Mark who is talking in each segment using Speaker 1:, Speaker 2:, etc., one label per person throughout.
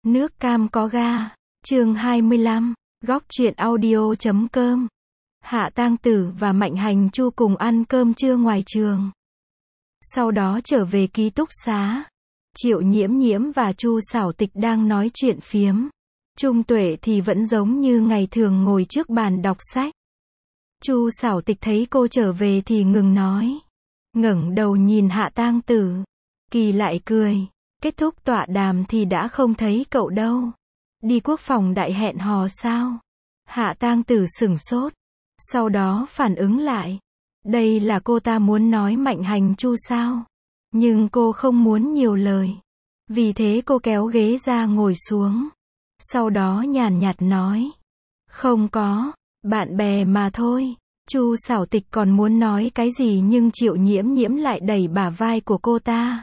Speaker 1: Nước cam có ga. Chương 25. Góc truyện audio.com. Hạ Tang Tử và Mạnh Hành Chu cùng ăn cơm trưa ngoài trường. Sau đó trở về ký túc xá. Triệu Nhiễm Nhiễm và Chu Sảo Tịch đang nói chuyện phiếm. Trung Tuệ thì vẫn giống như ngày thường ngồi trước bàn đọc sách. Chu Sảo Tịch thấy cô trở về thì ngừng nói. Ngẩng đầu nhìn Hạ Tang Tử. Kỳ lại cười. Kết thúc tọa đàm thì đã không thấy cậu đâu. Đi quốc phòng đại hẹn hò sao? Hạ Tang Tử sửng sốt. Sau đó phản ứng lại. Đây là cô ta muốn nói Mạnh Hành Chu sao? Nhưng cô không muốn nhiều lời. Vì thế cô kéo ghế ra ngồi xuống. Sau đó nhàn nhạt nói. Không có, bạn bè mà thôi. Chu Sảo Tịch còn muốn nói cái gì nhưng Triệu Nhiễm Nhiễm lại đẩy bả vai của cô ta.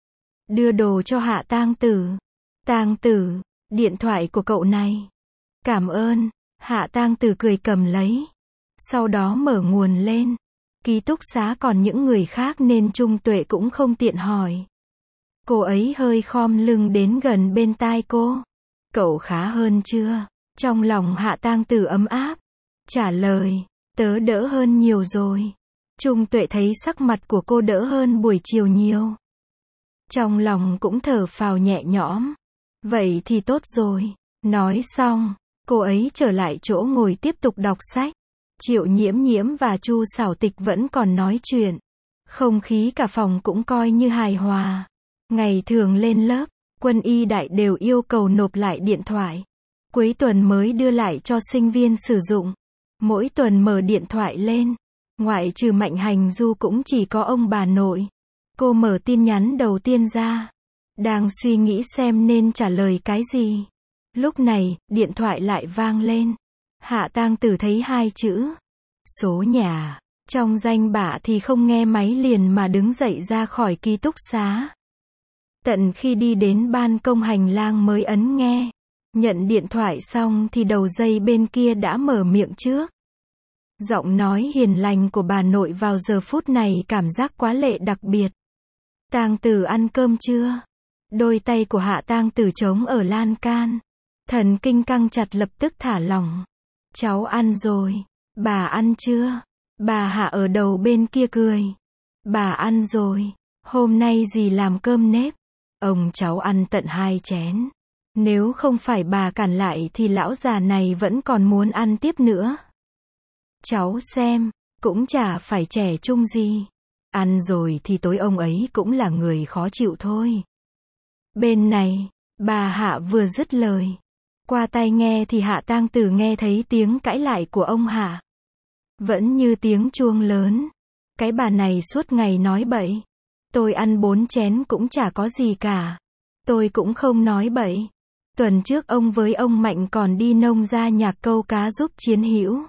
Speaker 1: Đưa đồ cho Hạ Tang Tử. Tang Tử, điện thoại của cậu này. Cảm ơn. Hạ Tang Tử cười cầm lấy. Sau đó mở nguồn lên. Ký túc xá còn những người khác nên Trung Tuệ cũng không tiện hỏi. Cô ấy hơi khom lưng đến gần bên tai cô. Cậu khá hơn chưa? Trong lòng Hạ Tang Tử ấm áp. Trả lời, tớ đỡ hơn nhiều rồi. Trung Tuệ thấy sắc mặt của cô đỡ hơn buổi chiều nhiều. Trong lòng cũng thở phào nhẹ nhõm. Vậy thì tốt rồi. Nói xong, cô ấy trở lại chỗ ngồi tiếp tục đọc sách. Triệu Nhiễm Nhiễm và Chu Sảo Tịch vẫn còn nói chuyện. Không khí cả phòng cũng coi như hài hòa. Ngày thường lên lớp, Quân y đại đều yêu cầu nộp lại điện thoại. Cuối tuần mới đưa lại cho sinh viên sử dụng. Mỗi tuần mở điện thoại lên. Ngoại trừ Mạnh Hành Du cũng chỉ có ông bà nội. Cô mở tin nhắn đầu tiên ra. Đang suy nghĩ xem nên trả lời cái gì. Lúc này, điện thoại lại vang lên. Hạ Tang Tử thấy hai chữ. Số nhà. Trong danh bạ thì không nghe máy liền mà đứng dậy ra khỏi ký túc xá. Tận khi đi đến ban công hành lang mới ấn nghe. Nhận điện thoại xong thì đầu dây bên kia đã mở miệng trước. Giọng nói hiền lành của bà nội vào giờ phút này cảm giác quá lệ đặc biệt. Tang Tử ăn cơm chưa? Đôi tay của Hạ Tang Tử trống ở lan can. Thần kinh căng chặt lập tức thả lỏng. Cháu ăn rồi. Bà ăn chưa? Bà Hạ ở đầu bên kia cười. Bà ăn rồi. Hôm nay dì làm cơm nếp. Ông cháu ăn tận 2 chén. Nếu không phải bà cản lại thì lão già này vẫn còn muốn ăn tiếp nữa. Cháu xem, cũng chả phải trẻ trung gì. Ăn rồi thì tối ông ấy cũng là người khó chịu thôi. Bên này, bà Hạ vừa dứt lời. Qua tai nghe thì Hạ Tang Tử nghe thấy tiếng cãi lại của ông Hạ. Vẫn như tiếng chuông lớn. Cái bà này suốt ngày nói bậy. Tôi ăn 4 chén cũng chả có gì cả. Tôi cũng không nói bậy. Tuần trước ông với ông Mạnh còn đi nông ra nhạc câu cá giúp Chiến Hữu.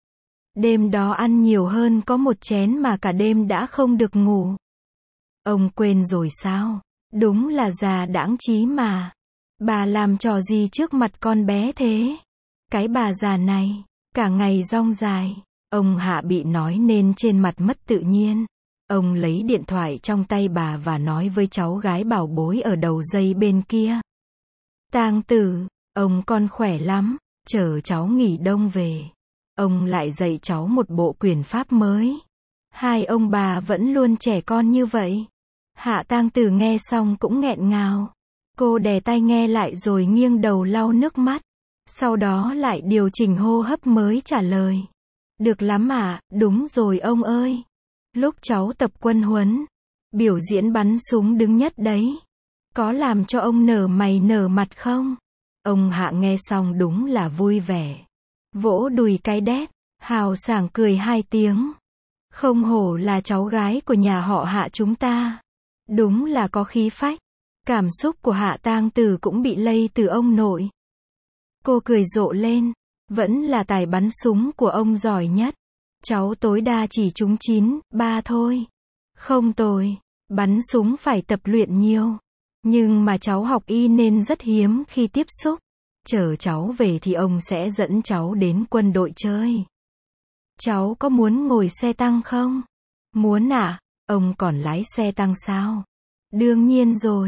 Speaker 1: Đêm đó ăn nhiều hơn có 1 chén mà cả đêm đã không được ngủ. Ông quên rồi sao? Đúng là già đãng trí mà. Bà làm trò gì trước mặt con bé thế? Cái bà già này, cả ngày rong dài. Ông Hạ bị nói nên trên mặt mất tự nhiên. Ông lấy điện thoại trong tay bà và nói với cháu gái bảo bối ở đầu dây bên kia. Tang Tử, ông con khỏe lắm, chờ cháu nghỉ đông về. Ông lại dạy cháu một bộ quyền pháp mới. Hai ông bà vẫn luôn trẻ con như vậy. Hạ Tang Tử nghe xong cũng nghẹn ngào. Cô đè tai nghe lại rồi nghiêng đầu lau nước mắt. Sau đó lại điều chỉnh hô hấp mới trả lời. Được lắm ạ, đúng rồi ông ơi. Lúc cháu tập quân huấn, biểu diễn bắn súng đứng nhất đấy. Có làm cho ông nở mày nở mặt không? Ông Hạ nghe xong đúng là vui vẻ. Vỗ đùi cái đét, hào sảng cười 2 tiếng. Không hổ là cháu gái của nhà họ Hạ chúng ta. Đúng là có khí phách. Cảm xúc của Hạ Tang Tử cũng bị lây từ ông nội. Cô cười rộ lên. Vẫn là tài bắn súng của ông giỏi nhất. Cháu tối đa chỉ trúng 9, 3 thôi. Không tồi. Bắn súng phải tập luyện nhiều. Nhưng mà cháu học y nên rất hiếm khi tiếp xúc. Chờ cháu về thì ông sẽ dẫn cháu đến quân đội chơi. Cháu có muốn ngồi xe tăng không? Muốn ạ. Ông còn lái xe tăng sao? Đương nhiên rồi.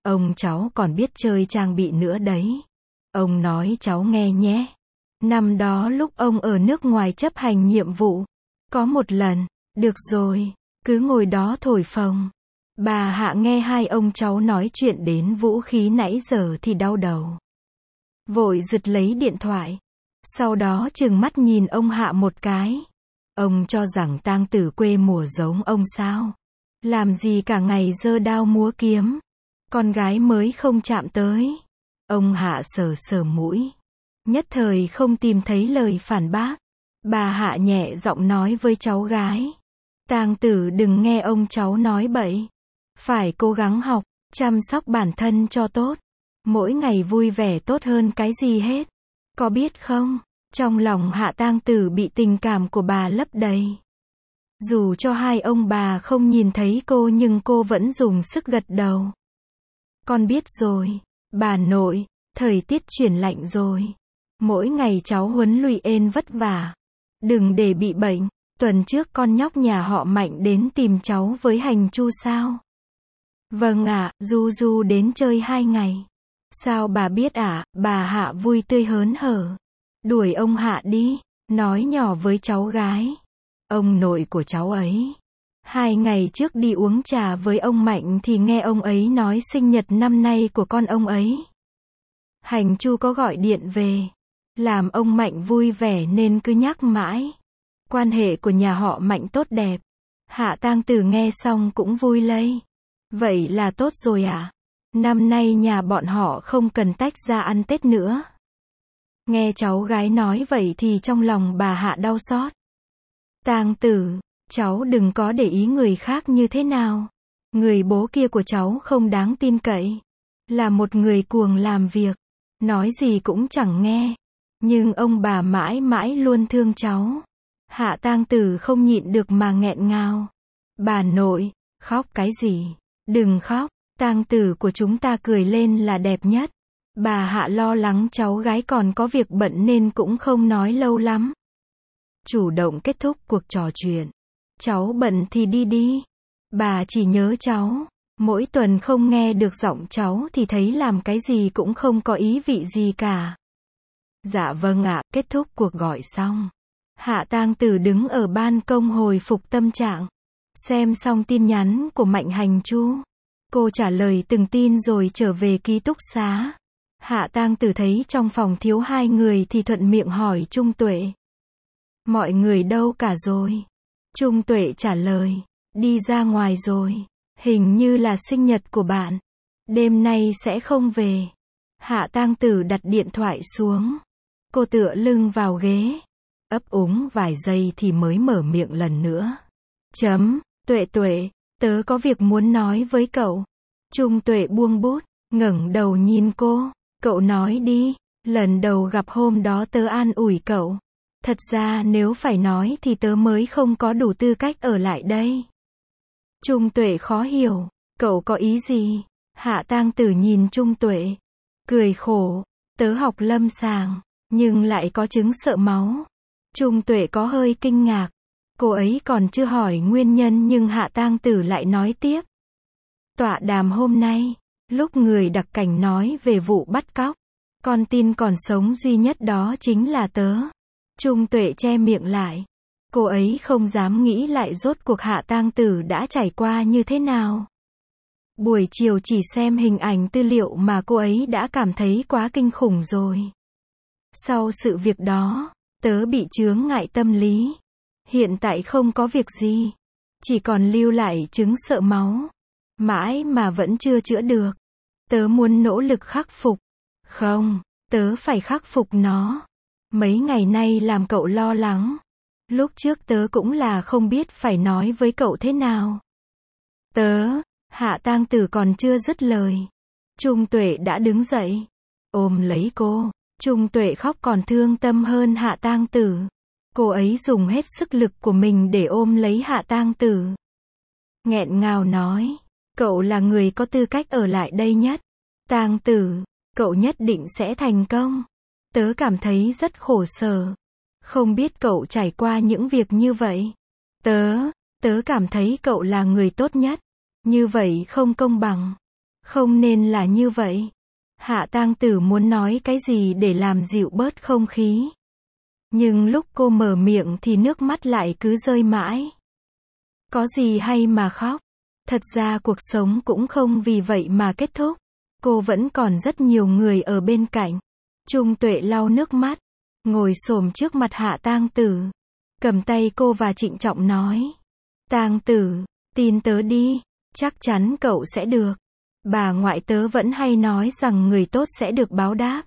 Speaker 1: Ông cháu còn biết chơi trang bị nữa đấy. Ông nói cháu nghe nhé. Năm đó lúc ông ở nước ngoài chấp hành nhiệm vụ, có một lần, được rồi, cứ ngồi đó thổi phồng. Bà Hạ nghe hai ông cháu nói chuyện đến vũ khí nãy giờ thì đau đầu. Vội giật lấy điện thoại. Sau đó trừng mắt nhìn ông Hạ một cái. Ông cho rằng tang tử quê mùa giống ông sao? Làm gì cả ngày giơ đao múa kiếm? Con gái mới không chạm tới. Ông Hạ sờ sờ mũi. Nhất thời không tìm thấy lời phản bác. Bà Hạ nhẹ giọng nói với cháu gái. Tang tử đừng nghe ông cháu nói bậy. Phải cố gắng học, chăm sóc bản thân cho tốt. Mỗi ngày vui vẻ tốt hơn cái gì hết. Có biết không? Trong lòng Hạ tang tử bị tình cảm của bà lấp đầy. Dù cho hai ông bà không nhìn thấy cô nhưng cô vẫn dùng sức gật đầu. Con biết rồi, bà nội, thời tiết chuyển lạnh rồi. Mỗi ngày cháu huấn luyện ên vất vả. Đừng để bị bệnh. Tuần trước con nhóc nhà họ Mạnh đến tìm cháu với hành chu sao? Vâng ạ, Du Du đến chơi 2 ngày. Sao bà biết ạ? Bà Hạ vui tươi hớn hở. Đuổi ông Hạ đi, nói nhỏ với cháu gái. Ông nội của cháu ấy. 2 ngày trước đi uống trà với ông Mạnh thì nghe ông ấy nói sinh nhật năm nay của con ông ấy. Hành chu có gọi điện về. Làm ông Mạnh vui vẻ nên cứ nhắc mãi. Quan hệ của nhà họ Mạnh tốt đẹp. Hạ tang tử nghe xong cũng vui lây. Vậy là tốt rồi ạ. Năm nay nhà bọn họ không cần tách ra ăn Tết nữa. Nghe cháu gái nói vậy thì trong lòng bà Hạ đau xót. Tang tử, cháu đừng có để ý người khác như thế nào. Người bố kia của cháu không đáng tin cậy. Là một người cuồng làm việc. Nói gì cũng chẳng nghe. Nhưng ông bà mãi mãi luôn thương cháu. Hạ tang tử không nhịn được mà nghẹn ngào. Bà nội, khóc cái gì? Đừng khóc, tang tử của chúng ta cười lên là đẹp nhất. Bà Hạ lo lắng cháu gái còn có việc bận nên cũng không nói lâu lắm. Chủ động kết thúc cuộc trò chuyện. Cháu bận thì đi đi. Bà chỉ nhớ cháu. Mỗi tuần không nghe được giọng cháu thì thấy làm cái gì cũng không có ý vị gì cả. Dạ vâng ạ, kết thúc cuộc gọi xong. Hạ tang tử đứng ở ban công hồi phục tâm trạng. Xem xong tin nhắn của Mạnh Hành Chu. Cô trả lời từng tin rồi trở về ký túc xá. Hạ tang tử thấy trong phòng thiếu 2 người thì thuận miệng hỏi Trung Tuệ. Mọi người đâu cả rồi? Trung Tuệ trả lời. Đi ra ngoài rồi. Hình như là sinh nhật của bạn. Đêm nay sẽ không về. Hạ tang tử đặt điện thoại xuống. Cô tựa lưng vào ghế. Ấp úng vài giây thì mới mở miệng lần nữa. Tuệ Tuệ, tớ có việc muốn nói với cậu. Trung Tuệ buông bút, ngẩng đầu nhìn cô. Cậu nói đi, lần đầu gặp hôm đó tớ an ủi cậu. Thật ra nếu phải nói thì tớ mới không có đủ tư cách ở lại đây. Trung Tuệ khó hiểu, cậu có ý gì? Hạ tang tử nhìn Trung Tuệ, cười khổ, tớ học lâm sàng, nhưng lại có chứng sợ máu. Trung Tuệ có hơi kinh ngạc. Cô ấy còn chưa hỏi nguyên nhân nhưng Hạ tang tử lại nói tiếp. Tọa đàm hôm nay, lúc người đặc cảnh nói về vụ bắt cóc, con tin còn sống duy nhất đó chính là tớ. Trung Tuệ che miệng lại. Cô ấy không dám nghĩ lại rốt cuộc Hạ tang tử đã trải qua như thế nào. Buổi chiều chỉ xem hình ảnh tư liệu mà cô ấy đã cảm thấy quá kinh khủng rồi. Sau sự việc đó, tớ bị chướng ngại tâm lý. Hiện tại không có việc gì. Chỉ còn lưu lại chứng sợ máu. Mãi mà vẫn chưa chữa được. Tớ muốn nỗ lực khắc phục. Không, tớ phải khắc phục nó. Mấy ngày nay làm cậu lo lắng. Lúc trước tớ cũng là không biết phải nói với cậu thế nào. Hạ tang tử còn chưa dứt lời. Trung Tuệ đã đứng dậy. Ôm lấy cô. Trung Tuệ khóc còn thương tâm hơn Hạ tang tử. Cô ấy dùng hết sức lực của mình để ôm lấy Hạ tang tử. Nghẹn ngào nói. Cậu là người có tư cách ở lại đây nhất. Tang tử, cậu nhất định sẽ thành công. Tớ cảm thấy rất khổ sở. Không biết cậu trải qua những việc như vậy. Tớ cảm thấy cậu là người tốt nhất. Như vậy không công bằng. Không nên là như vậy. Hạ tang tử muốn nói cái gì để làm dịu bớt không khí. Nhưng lúc cô mở miệng thì nước mắt lại cứ rơi mãi. Có gì hay mà khóc. Thật ra cuộc sống cũng không vì vậy mà kết thúc. Cô vẫn còn rất nhiều người ở bên cạnh. Trung Tuệ lau nước mắt, ngồi xổm trước mặt Hạ tang tử, cầm tay cô và trịnh trọng nói. Tang tử, tin tớ đi, chắc chắn cậu sẽ được. Bà ngoại tớ vẫn hay nói rằng người tốt sẽ được báo đáp.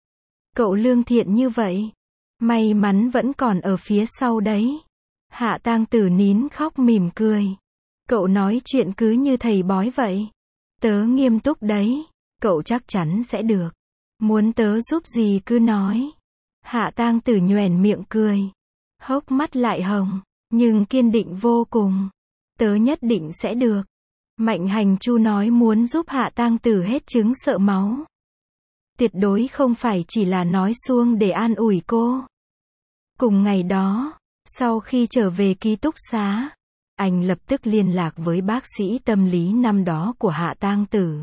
Speaker 1: Cậu lương thiện như vậy, may mắn vẫn còn ở phía sau đấy. Hạ tang tử nín khóc mỉm cười. Cậu nói chuyện cứ như thầy bói vậy. Tớ nghiêm túc đấy, cậu chắc chắn sẽ được. Muốn tớ giúp gì cứ nói. Hạ tang tử nhoẻn miệng cười, hốc mắt lại hồng, nhưng kiên định vô cùng. Tớ nhất định sẽ được. Mạnh Hành Chu nói muốn giúp Hạ tang tử hết chứng sợ máu. Tuyệt đối không phải chỉ là nói suông để an ủi cô. Cùng ngày đó, sau khi trở về ký túc xá, anh lập tức liên lạc với bác sĩ tâm lý năm đó của Hạ tang tử.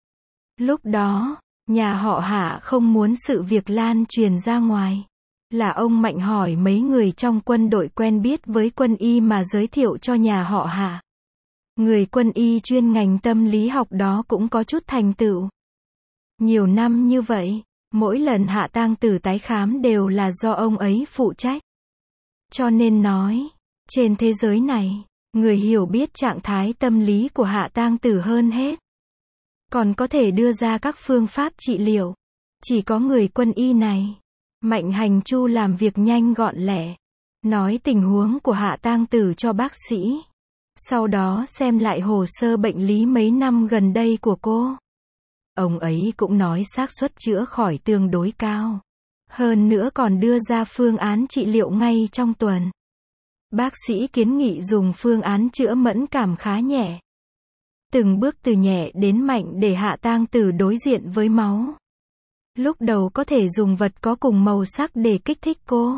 Speaker 1: Lúc đó, nhà họ Hạ không muốn sự việc lan truyền ra ngoài. Là ông Mạnh hỏi mấy người trong quân đội quen biết với quân y mà giới thiệu cho nhà họ Hạ. Người quân y chuyên ngành tâm lý học đó cũng có chút thành tựu. Nhiều năm như vậy, mỗi lần Hạ tang tử tái khám đều là do ông ấy phụ trách. Cho nên nói, trên thế giới này, người hiểu biết trạng thái tâm lý của Hạ tang tử hơn hết. Còn có thể đưa ra các phương pháp trị liệu. Chỉ có người quân y này. Mạnh Hành Chu làm việc nhanh gọn lẹ. Nói tình huống của Hạ tang tử cho bác sĩ. Sau đó xem lại hồ sơ bệnh lý mấy năm gần đây của cô. Ông ấy cũng nói xác suất chữa khỏi tương đối cao. Hơn nữa còn đưa ra phương án trị liệu ngay trong tuần. Bác sĩ kiến nghị dùng phương án chữa mẫn cảm khá nhẹ. Từng bước từ nhẹ đến mạnh để Hạ tang tử đối diện với máu. Lúc đầu có thể dùng vật có cùng màu sắc để kích thích cô.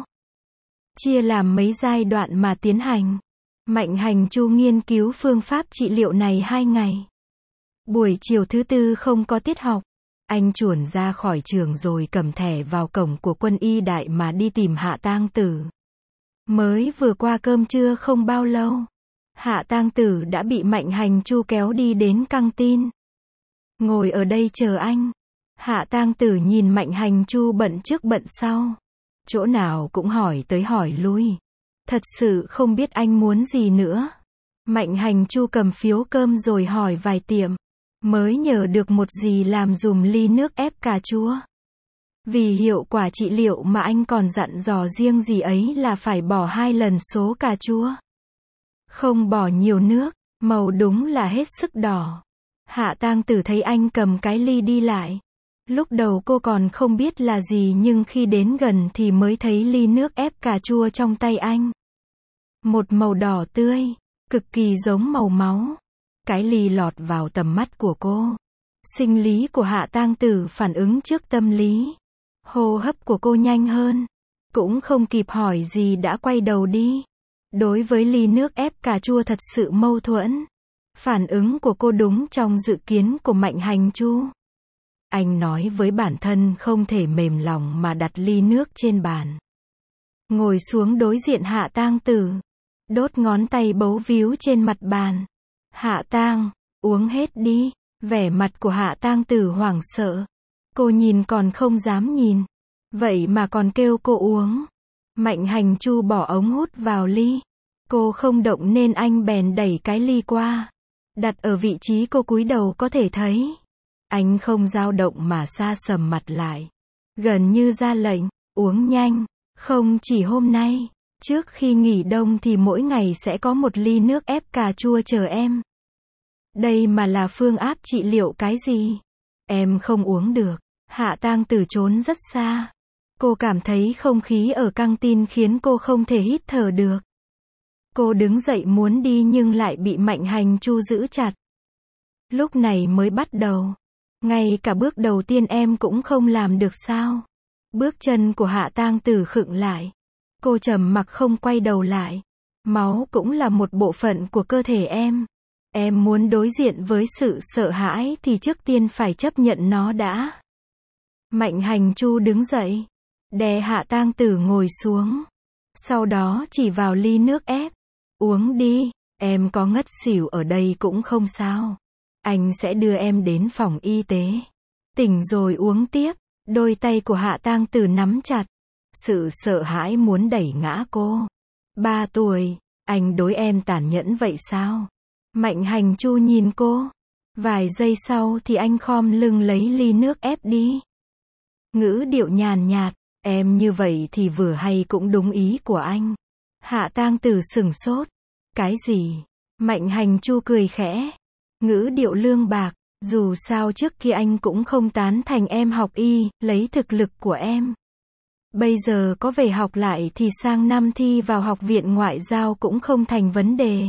Speaker 1: Chia làm mấy giai đoạn mà tiến hành. Mạnh Hành Chu nghiên cứu phương pháp trị liệu này 2 ngày. Buổi chiều thứ tư không có tiết học. Anh chuồn ra khỏi trường rồi cầm thẻ vào cổng của quân y đại mà đi tìm Hạ tang tử. Mới vừa qua cơm trưa không bao lâu, Hạ tang tử đã bị Mạnh Hành Chu kéo đi đến căng tin. Ngồi ở đây chờ anh. Hạ tang tử nhìn Mạnh Hành Chu bận trước bận sau. Chỗ nào cũng hỏi tới hỏi lui. Thật sự không biết anh muốn gì nữa. Mạnh Hành Chu cầm phiếu cơm rồi hỏi vài tiệm. Mới nhờ được một dì làm dùm ly nước ép cà chua. Vì hiệu quả trị liệu mà anh còn dặn dò riêng dì ấy là phải bỏ 2 lần số cà chua. Không bỏ nhiều nước, màu đúng là hết sức đỏ. Hạ tang tử thấy anh cầm cái ly đi lại. Lúc đầu cô còn không biết là gì nhưng khi đến gần thì mới thấy ly nước ép cà chua trong tay anh. Một màu đỏ tươi, cực kỳ giống màu máu. Cái ly lọt vào tầm mắt của cô. Sinh lý của Hạ tang tử phản ứng trước tâm lý. Hô hấp của cô nhanh hơn. Cũng không kịp hỏi gì đã quay đầu đi. Đối với ly nước ép cà chua thật sự mâu thuẫn. Phản ứng của cô đúng trong dự kiến của Mạnh Hành Chu. Anh nói với bản thân không thể mềm lòng mà đặt ly nước trên bàn. Ngồi xuống đối diện Hạ tang tử. Đốt ngón tay bấu víu trên mặt bàn. Hạ tang, uống hết đi. Vẻ mặt của Hạ tang tử hoảng sợ. Cô nhìn còn không dám nhìn. Vậy mà còn kêu cô uống. Mạnh Hành Chu bỏ ống hút vào ly. Cô không động nên anh bèn đẩy cái ly qua. Đặt ở vị trí cô cúi đầu có thể thấy. Anh không dao động mà sa sầm mặt lại. Gần như ra lệnh, uống nhanh. Không chỉ hôm nay. Trước khi nghỉ đông thì mỗi ngày sẽ có một ly nước ép cà chua chờ em. Đây mà là phương áp trị liệu cái gì? Em không uống được. Hạ tang tử trốn rất xa. Cô cảm thấy không khí ở căng tin khiến cô không thể hít thở được. Cô đứng dậy muốn đi nhưng lại bị Mạnh Hành Chu giữ chặt. Lúc này mới bắt đầu. Ngay cả bước đầu tiên em cũng không làm được sao? Bước chân của Hạ tang tử khựng lại. Cô trầm mặc không quay đầu lại. Máu cũng là một bộ phận của cơ thể em. Em muốn đối diện với sự sợ hãi thì trước tiên phải chấp nhận nó đã. Mạnh Hành Chu đứng dậy, đè Hạ Tang Tử ngồi xuống. Sau đó chỉ vào ly nước ép. Uống đi, em có ngất xỉu ở đây cũng không sao. Anh sẽ đưa em đến phòng y tế. Tỉnh rồi uống tiếp. Đôi tay của Hạ Tang Tử nắm chặt. Sự sợ hãi muốn đẩy ngã cô. 3 tuổi, anh đối em tàn nhẫn vậy sao? Mạnh Hành Chu nhìn cô. Vài giây sau thì anh khom lưng lấy ly nước ép đi. Ngữ điệu nhàn nhạt, em như vậy thì vừa hay cũng đúng ý của anh. Hạ Tang Tử sửng sốt. Cái gì? Mạnh Hành Chu cười khẽ. Ngữ điệu lương bạc, dù sao trước kia anh cũng không tán thành em học y, lấy thực lực của em. Bây giờ có về học lại thì sang năm thi vào học viện ngoại giao cũng không thành vấn đề.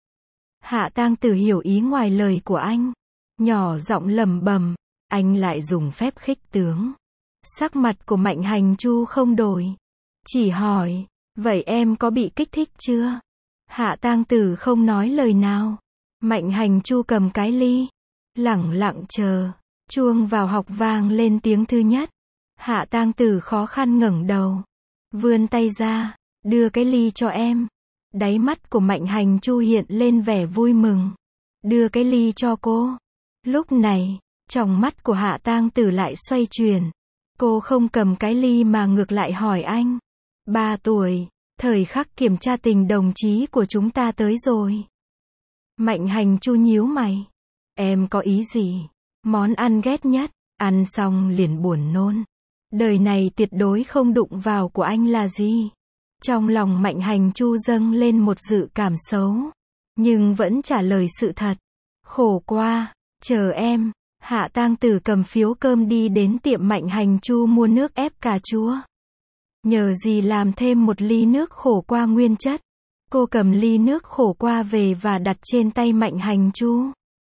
Speaker 1: Hạ Tang Tử hiểu ý ngoài lời của anh. Nhỏ giọng lẩm bẩm, anh lại dùng phép khích tướng. Sắc mặt của Mạnh Hành Chu không đổi. Chỉ hỏi, vậy em có bị kích thích chưa? Hạ Tang Tử không nói lời nào. Mạnh Hành Chu cầm cái ly. Lẳng lặng chờ. Chuông vào học vang lên tiếng thứ nhất. Hạ Tang Tử khó khăn ngẩng đầu. Vươn tay ra, đưa cái ly cho em. Đáy mắt của Mạnh Hành Chu hiện lên vẻ vui mừng. Đưa cái ly cho cô. Lúc này, tròng mắt của Hạ Tang Tử lại xoay chuyển. Cô không cầm cái ly mà ngược lại hỏi anh. 3 tuổi, thời khắc kiểm tra tình đồng chí của chúng ta tới rồi. Mạnh Hành Chu nhíu mày. Em có ý gì? Món ăn ghét nhất, ăn xong liền buồn nôn. Đời này tuyệt đối không đụng vào của anh là gì? Trong lòng Mạnh Hành Chu dâng lên một dự cảm xấu. Nhưng vẫn trả lời sự thật. Khổ qua, chờ em. Hạ Tang Tử cầm phiếu cơm đi đến tiệm Mạnh Hành Chu mua nước ép cà chua. Nhờ gì làm thêm một ly nước khổ qua nguyên chất. Cô cầm ly nước khổ qua về và đặt trên tay Mạnh Hành Chu.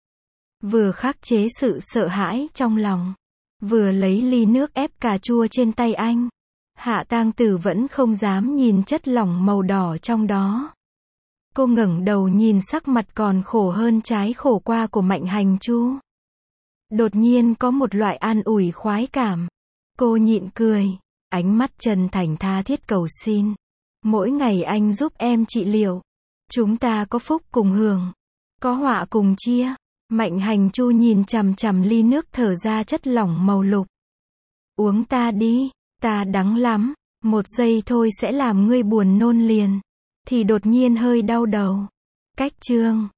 Speaker 1: Vừa khắc chế sự sợ hãi trong lòng, vừa lấy ly nước ép cà chua trên tay anh. Hạ Tang Tử vẫn không dám nhìn chất lỏng màu đỏ trong đó. Cô ngẩng đầu nhìn sắc mặt còn khổ hơn trái khổ qua của Mạnh Hành Chu. Đột nhiên có một loại an ủi khoái cảm. Cô nhịn cười, ánh mắt chân thành tha thiết cầu xin. Mỗi ngày anh giúp em trị liệu. Chúng ta có phúc cùng hưởng, có họa cùng chia. Mạnh Hành Chu nhìn chằm chằm ly nước thở ra chất lỏng màu lục. Uống ta đi, ta đắng lắm, 1 giây thôi sẽ làm ngươi buồn nôn liền. Thì đột nhiên hơi đau đầu. Cách chương